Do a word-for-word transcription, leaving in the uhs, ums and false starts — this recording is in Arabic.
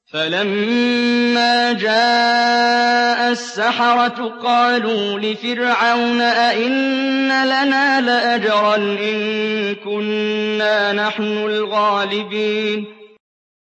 فَلَمَّا جَاءَ السَّحَرَةُ قَالُوا لِفِرْعَوْنَ أَئِنَّ لَنَا لَأَجْرًا إِن كُنَّا نَحْنُ الْغَالِبِينَ